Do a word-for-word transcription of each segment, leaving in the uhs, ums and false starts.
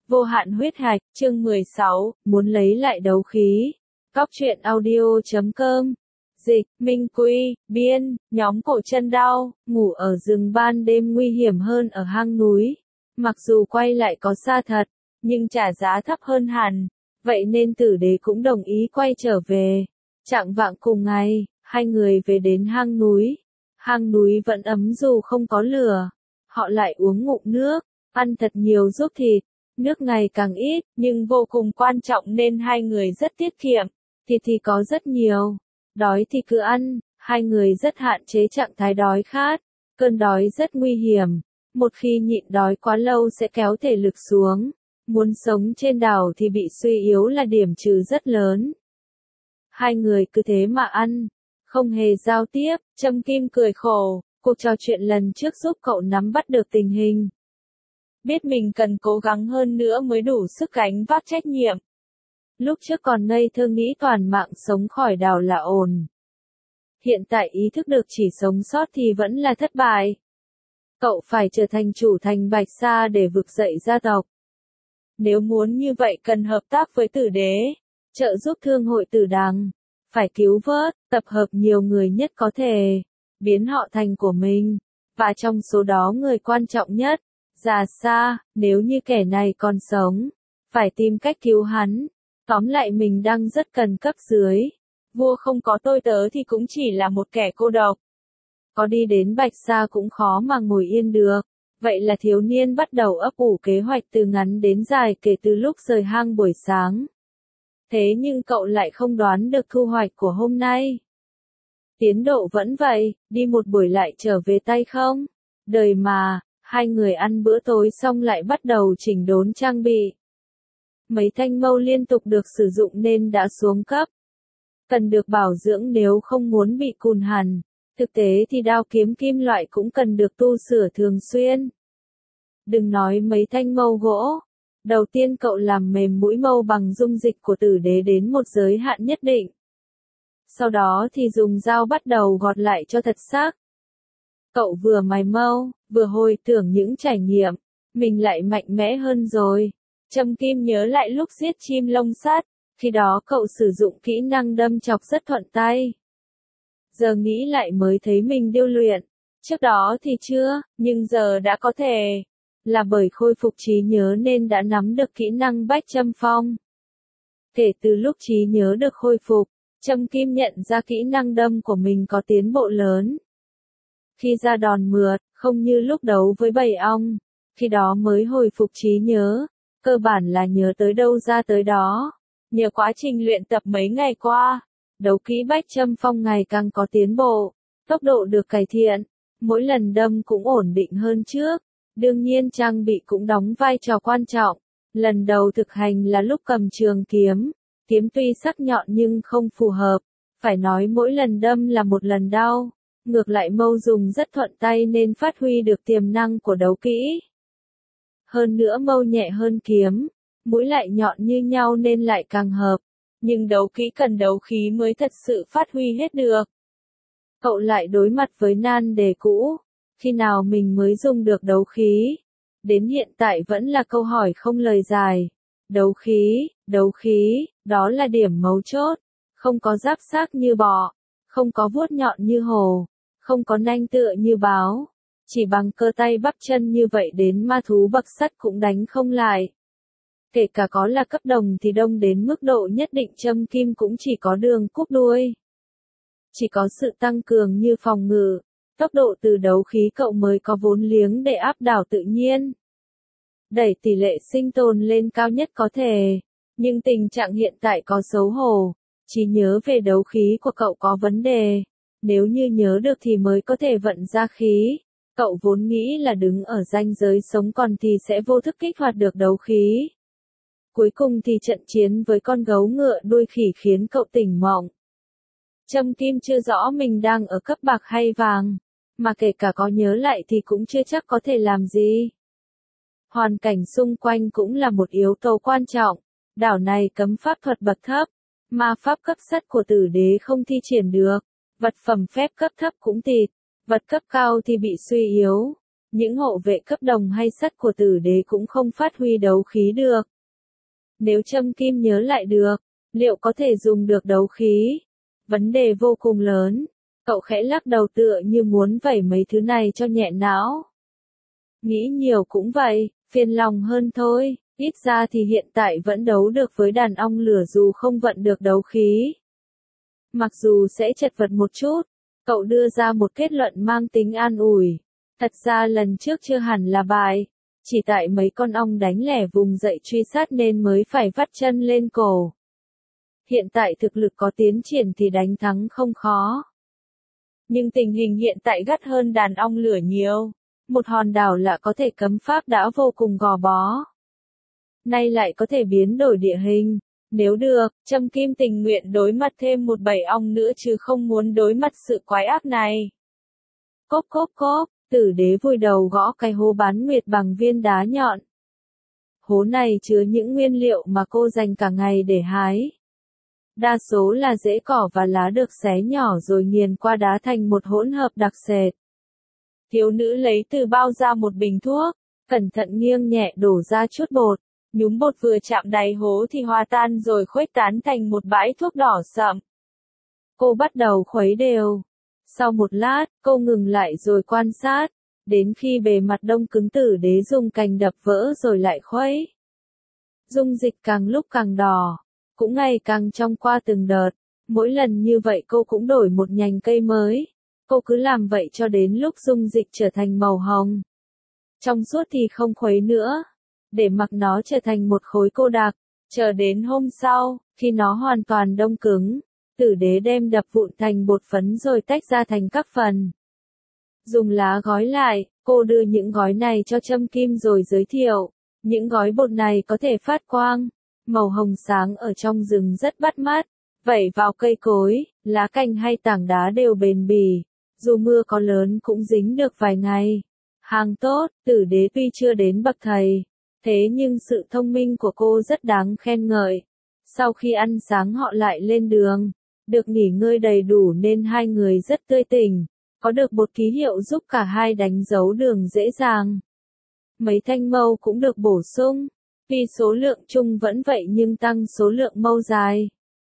Vô hạn huyết hạch, chương mười sáu, muốn lấy lại đấu khí. Cóc truyện audio chấm com. Dịch, Minh Quy, biên, nhóm cổ chân đau, ngủ ở rừng ban đêm nguy hiểm hơn ở hang núi. Mặc dù quay lại có xa thật, nhưng trả giá thấp hơn hẳn. Vậy nên tử đế cũng đồng ý quay trở về. Chạng vạng cùng ngày, hai người về đến hang núi. Hang núi vẫn ấm dù không có lửa. Họ lại uống ngụm nước, ăn thật nhiều ruốc thịt. Nước ngày càng ít, nhưng vô cùng quan trọng nên hai người rất tiết kiệm. Thịt thì có rất nhiều. Đói thì cứ ăn, hai người rất hạn chế trạng thái đói khát. Cơn đói rất nguy hiểm. Một khi nhịn đói quá lâu sẽ kéo thể lực xuống. Muốn sống trên đảo thì bị suy yếu là điểm trừ rất lớn. Hai người cứ thế mà ăn, không hề giao tiếp. Trâm Kim cười khổ, cuộc trò chuyện lần trước giúp cậu nắm bắt được tình hình. Biết mình cần cố gắng hơn nữa mới đủ sức gánh vác trách nhiệm. Lúc trước còn ngây thơ nghĩ toàn mạng sống khỏi đảo là ổn. Hiện tại ý thức được chỉ sống sót thì vẫn là thất bại. Cậu phải trở thành chủ thành Bạch Sa để vực dậy gia tộc. Nếu muốn như vậy cần hợp tác với tử đế, trợ giúp thương hội tử đằng, phải cứu vớt, tập hợp nhiều người nhất có thể, biến họ thành của mình, và trong số đó người quan trọng nhất, Già Sa, nếu như kẻ này còn sống, phải tìm cách cứu hắn. Tóm lại mình đang rất cần cấp dưới. Vua không có tôi tớ thì cũng chỉ là một kẻ cô độc. Có đi đến Bạch Sa cũng khó mà ngồi yên được. Vậy là thiếu niên bắt đầu ấp ủ kế hoạch từ ngắn đến dài kể từ lúc rời hang buổi sáng. Thế nhưng cậu lại không đoán được thu hoạch của hôm nay. Tiến độ vẫn vậy, đi một buổi lại trở về tay không? Đời mà, hai người ăn bữa tối xong lại bắt đầu chỉnh đốn trang bị. Mấy thanh mâu liên tục được sử dụng nên đã xuống cấp. Cần được bảo dưỡng nếu không muốn bị cùn hằn. Thực tế thì đao kiếm kim loại cũng cần được tu sửa thường xuyên. Đừng nói mấy thanh mâu gỗ. Đầu tiên cậu làm mềm mũi mâu bằng dung dịch của tử đế đến một giới hạn nhất định. Sau đó thì dùng dao bắt đầu gọt lại cho thật sắc. Cậu vừa mài mâu, vừa hồi tưởng những trải nghiệm. Mình lại mạnh mẽ hơn rồi. Trâm Kim nhớ lại lúc giết chim lông sắt, khi đó cậu sử dụng kỹ năng đâm chọc rất thuận tay. Giờ nghĩ lại mới thấy mình điêu luyện, trước đó thì chưa, nhưng giờ đã có thể. Là bởi khôi phục trí nhớ nên đã nắm được kỹ năng bách châm phong. Kể từ lúc trí nhớ được khôi phục, Trâm Kim nhận ra kỹ năng đâm của mình có tiến bộ lớn. Khi ra đòn mượt, không như lúc đấu với bầy ong, khi đó mới hồi phục trí nhớ. Cơ bản là nhớ tới đâu ra tới đó. Nhờ quá trình luyện tập mấy ngày qua, đấu kỹ bách châm phong ngày càng có tiến bộ, tốc độ được cải thiện, mỗi lần đâm cũng ổn định hơn trước. Đương nhiên trang bị cũng đóng vai trò quan trọng. Lần đầu thực hành là lúc cầm trường kiếm, kiếm tuy sắc nhọn nhưng không phù hợp, phải nói mỗi lần đâm là một lần đau. Ngược lại mâu dùng rất thuận tay nên phát huy được tiềm năng của đấu kỹ. Hơn nữa mâu nhẹ hơn kiếm, mũi lại nhọn như nhau nên lại càng hợp. Nhưng đấu kỹ cần đấu khí mới thật sự phát huy hết được. Cậu lại đối mặt với nan đề cũ, khi nào mình mới dùng được đấu khí? Đến hiện tại vẫn là câu hỏi không lời giải. Đấu khí, đấu khí, đó là điểm mấu chốt. Không có giáp xác như bọ, không có vuốt nhọn như hổ, không có nanh tựa như báo. Chỉ bằng cơ tay bắp chân như vậy đến ma thú bậc sắt cũng đánh không lại. Kể cả có là cấp đồng thì đông đến mức độ nhất định Trâm Kim cũng chỉ có đường cúp đuôi. Chỉ có sự tăng cường như phòng ngự, tốc độ từ đấu khí cậu mới có vốn liếng để áp đảo tự nhiên. Đẩy tỷ lệ sinh tồn lên cao nhất có thể. Nhưng tình trạng hiện tại có xấu hổ. Trí nhớ về đấu khí của cậu có vấn đề. Nếu như nhớ được thì mới có thể vận ra khí. Cậu vốn nghĩ là đứng ở ranh giới sống còn thì sẽ vô thức kích hoạt được đấu khí. Cuối cùng thì trận chiến với con gấu ngựa đuôi khỉ khiến cậu tỉnh mộng. Trâm Kim chưa rõ mình đang ở cấp bạc hay vàng, mà kể cả có nhớ lại thì cũng chưa chắc có thể làm gì. Hoàn cảnh xung quanh cũng là một yếu tố quan trọng. Đảo này cấm pháp thuật bậc thấp, ma pháp cấp sắt của tử đế không thi triển được, vật phẩm phép cấp thấp cũng tịt, vật cấp cao thì bị suy yếu. những hộ vệ cấp đồng hay sắt của tử đế cũng không phát huy đấu khí được. Nếu Trâm Kim nhớ lại được, liệu có thể dùng được đấu khí? Vấn đề vô cùng lớn. Cậu khẽ lắc đầu tựa như muốn vẩy mấy thứ này cho nhẹ não. Nghĩ nhiều cũng vậy, phiền lòng hơn thôi, ít ra thì hiện tại vẫn đấu được với đàn ong lửa dù không vận được đấu khí. Mặc dù sẽ chật vật một chút, cậu đưa ra một kết luận mang tính an ủi. Thật ra lần trước chưa hẳn là bại, chỉ tại mấy con ong đánh lẻ vùng dậy truy sát nên mới phải vắt chân lên cổ. Hiện tại thực lực có tiến triển thì đánh thắng không khó. Nhưng tình hình hiện tại gắt hơn đàn ong lửa nhiều. Một hòn đảo lạ có thể cấm pháp đã vô cùng gò bó. Nay lại có thể biến đổi địa hình. Nếu được, Trâm Kim tình nguyện đối mặt thêm một bầy ong nữa chứ không muốn đối mặt sự quái ác này. Cốp cốp cốp, tử đế vùi đầu gõ cái hố bán nguyệt bằng viên đá nhọn. Hố này chứa những nguyên liệu mà cô dành cả ngày để hái. Đa số là rễ cỏ và lá được xé nhỏ rồi nghiền qua đá thành một hỗn hợp đặc sệt. Thiếu nữ lấy từ bao ra một bình thuốc, cẩn thận nghiêng nhẹ đổ ra chút bột, nhúm bột vừa chạm đáy hố thì hòa tan rồi khuếch tán thành một bãi thuốc đỏ sậm. Cô bắt đầu khuấy đều. Sau một lát, cô ngừng lại rồi quan sát, đến khi bề mặt đông cứng tử đế dùng cành đập vỡ rồi lại khuấy. Dung dịch càng lúc càng đỏ, cũng ngày càng trong qua từng đợt, mỗi lần như vậy cô cũng đổi một nhành cây mới. Cô cứ làm vậy cho đến lúc dung dịch trở thành màu hồng. Trong suốt thì không khuấy nữa, để mặc nó trở thành một khối cô đặc. Chờ đến hôm sau, khi nó hoàn toàn đông cứng, tử đế đem đập vụn thành bột phấn rồi tách ra thành các phần. Dùng lá gói lại, cô đưa những gói này cho Trâm Kim rồi giới thiệu. Những gói bột này có thể phát quang, màu hồng sáng ở trong rừng rất bắt mắt. Vẩy vào cây cối, lá cành hay tảng đá đều bền bỉ. Dù mưa có lớn cũng dính được vài ngày. Hàng tốt, tử đế tuy chưa đến bậc thầy, thế nhưng sự thông minh của cô rất đáng khen ngợi. Sau khi ăn sáng họ lại lên đường, được nghỉ ngơi đầy đủ nên hai người rất tươi tỉnh, có được bột ký hiệu giúp cả hai đánh dấu đường dễ dàng. Mấy thanh mâu cũng được bổ sung, tuy số lượng chung vẫn vậy nhưng tăng số lượng mâu dài.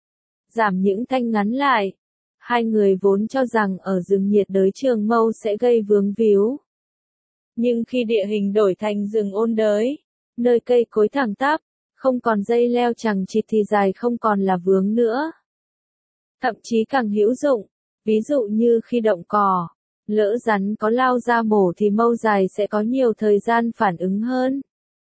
Giảm những thanh ngắn lại. Hai người vốn cho rằng ở rừng nhiệt đới trường mâu sẽ gây vướng víu. Nhưng khi địa hình đổi thành rừng ôn đới, nơi cây cối thẳng tắp, không còn dây leo chằng chịt thì dài không còn là vướng nữa. Thậm chí càng hữu dụng, ví dụ như khi động cỏ, lỡ rắn có lao ra mổ thì mâu dài sẽ có nhiều thời gian phản ứng hơn.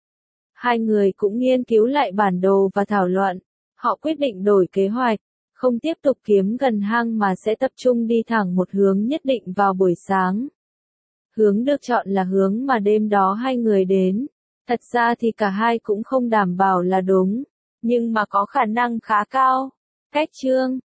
Hai người cũng nghiên cứu lại bản đồ và thảo luận, họ quyết định đổi kế hoạch. Không tiếp tục kiếm gần hang mà sẽ tập trung đi thẳng một hướng nhất định vào buổi sáng. Hướng được chọn là hướng mà đêm đó hai người đến. Thật ra thì cả hai cũng không đảm bảo là đúng, nhưng mà có khả năng khá cao. Cách chương